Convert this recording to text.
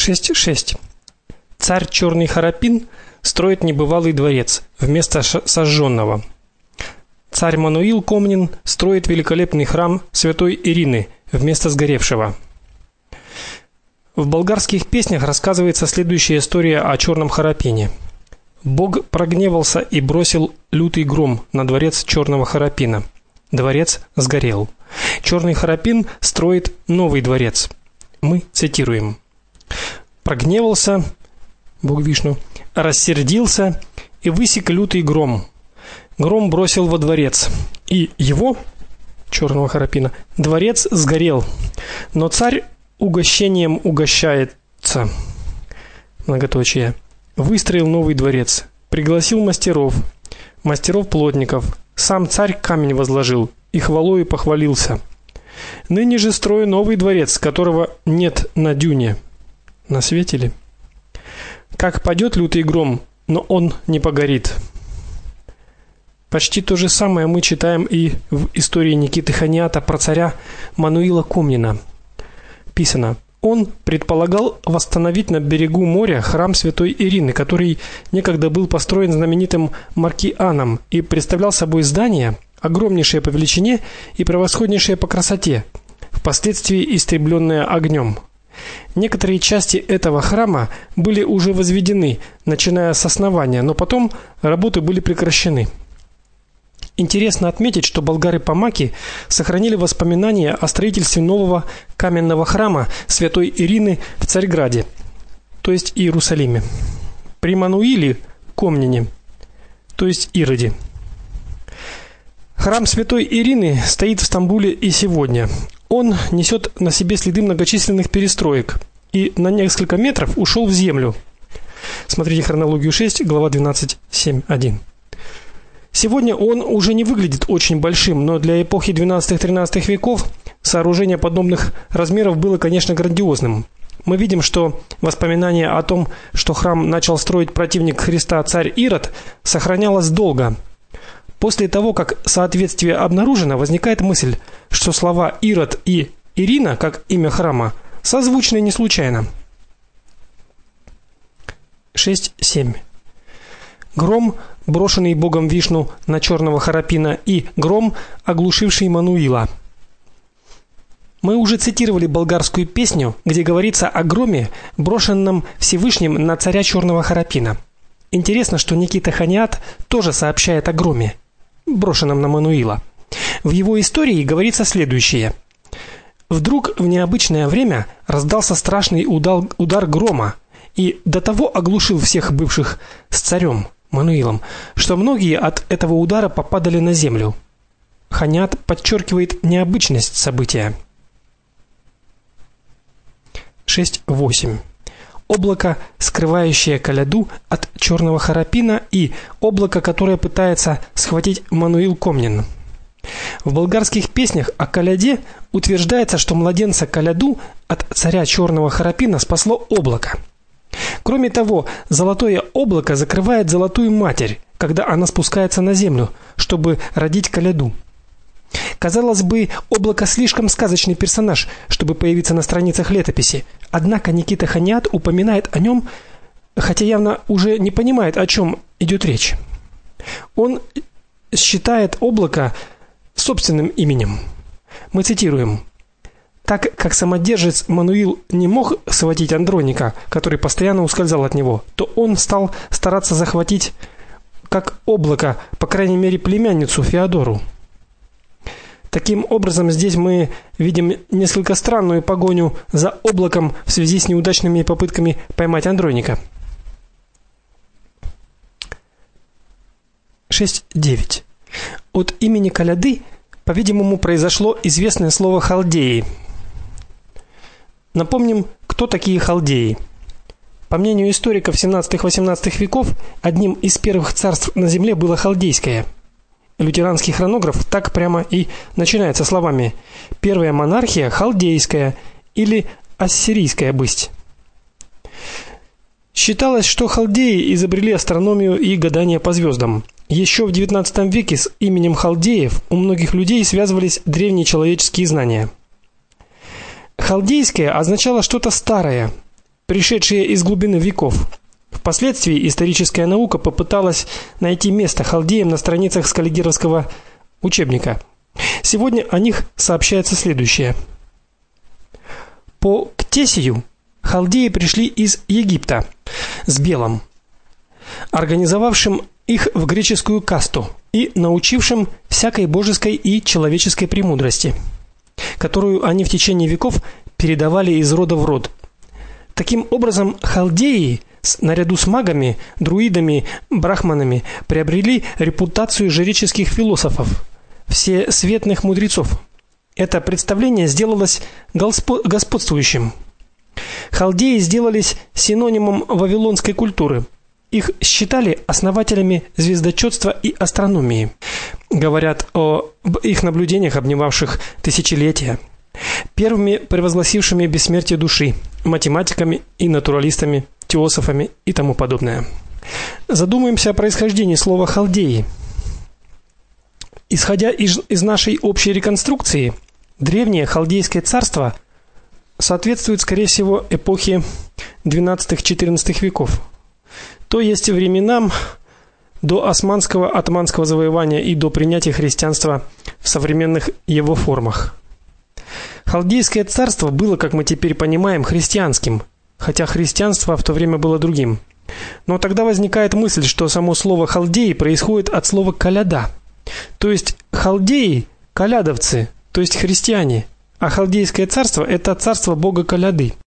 6.6. Царь Черный Харапин строит небывалый дворец вместо сожженного. Царь Мануил Комнин строит великолепный храм Святой Ирины вместо сгоревшего. В болгарских песнях рассказывается следующая история о Черном Харапине. Бог прогневался и бросил лютый гром на дворец Черного Харапина. Дворец сгорел. Черный Харапин строит новый дворец. Мы цитируем: «Прогневался Бог Вишну, рассердился и высек лютый гром. Гром бросил во дворец, и его, Черного Харапина, дворец сгорел. Но царь угощением угощается. Многоточие. Выстроил новый дворец, пригласил мастеров-плотников. Сам царь камень возложил и хвалою похвалился. Ныне же строю новый дворец, которого нет на дюне. На свете ли? Как падет лютый гром, но он не погорит». Почти то же самое мы читаем и в истории Никиты Ханьята про царя Мануила Комнина. Писано: он предполагал восстановить на берегу моря храм Святой Ирины, который некогда был построен знаменитым Маркианом и представлял собой здание, огромнейшее по величине и превосходнейшее по красоте, впоследствии истребленное огнем. Некоторые части этого храма были уже возведены, начиная с основания, но потом работы были прекращены. Интересно отметить, что болгары-помаки сохранили воспоминания о строительстве нового каменного храма Святой Ирины в Царьграде, то есть Иерусалиме, при Мануиле Комнине, то есть Ироде. Храм Святой Ирины стоит в Стамбуле и сегодня. Он несет на себе следы многочисленных перестроек и на несколько метров ушел в землю. Смотрите хронологию 6, глава 12.7.1. Сегодня он уже не выглядит очень большим, но для эпохи 12-13 веков сооружение подобных размеров было, конечно, грандиозным. Мы видим, что воспоминание о том, что храм начал строить противник Христа царь Ирод, сохранялось долго. После того, как соответствие обнаружено, возникает мысль, что слова Ирод и Ирина, как имя храма, созвучны не случайно. 6.7. Гром, брошенный богом Вишну на Черного Харапина, и гром, оглушивший Мануила. Мы уже цитировали болгарскую песню, где говорится о громе, брошенном Всевышним на царя Черного Харапина. Интересно, что Никита Ханьят тоже сообщает о громе, брошенном на Мануила. В его истории говорится следующее: вдруг в необычное время раздался страшный удар грома, и до того оглушил всех бывших с царем Мануилом, что многие от этого удара попадали на землю. Ханьят подчеркивает необычность события. 6.8. Облако, скрывающее коляду от Черного Харапина, и облако, которое пытается схватить Мануил Комнин. В болгарских песнях о коляде утверждается, что младенца коляду от царя Черного Харапина спасло облако. Кроме того, золотое облако закрывает золотую матерь, когда она спускается на землю, чтобы родить коляду. Казалось бы, облако слишком сказочный персонаж, чтобы появиться на страницах летописи. Однако Никита Ханьят упоминает о нем, хотя явно уже не понимает, о чем идет речь. Он считает облако собственным именем. Мы цитируем: так как самодержец Мануил не мог схватить Андроника, который постоянно ускользал от него, то он стал стараться захватить как облако, по крайней мере, племянницу Феодору. Таким образом, здесь мы видим несколько странную погоню за облаком в связи с неудачными попытками поймать Андроника. 6.9. От имени коляды, по-видимому, произошло известное слово халдеи. Напомним, кто такие халдеи. По мнению историков 17-18 веков, одним из первых царств на земле было халдейское. Лютеранский хронограф так прямо и начинается словами: «Первая монархия халдейская» или «ассирийская бысть». Считалось, что халдеи изобрели астрономию и гадание по звездам. Еще в XIX веке с именем халдеев у многих людей связывались древние человеческие знания. Халдейское означало что-то старое. пришедшие из глубины веков. Впоследствии историческая наука попыталась найти место халдеям на страницах скаллигеровского учебника. Сегодня о них сообщается следующее. По Ктесию халдеи пришли из Египта с белым, организовавшим их в греческую касту и научившим всякой божеской и человеческой премудрости, которую они в течение веков передавали из рода в род. Таким образом, халдеи наряду с магами, друидами, брахманами приобрели репутацию жреческих философов, всесветных мудрецов. Это представление сделалось господствующим. Халдеи сделались синонимом вавилонской культуры. Их считали основателями звездочётства и астрономии. Говорят об их наблюдениях, обнимавших тысячелетия. Первыми превозгласившими бессмертие души, математиками и натуралистами, теософами и тому подобное. Задумаемся о происхождении слова халдеи. Исходя из нашей общей реконструкции, древнее халдейское царство соответствует, скорее всего, эпохе XII-XIV веков. То есть временам до османского завоевания и до принятия христианства в современных его формах. Халдейское царство было, как мы теперь понимаем, христианским, хотя христианство в то время было другим. Но тогда возникает мысль, что само слово халдеи происходит от слова коляда. То есть халдеи колядовцы, то есть христиане, а халдейское царство это царство бога коляды.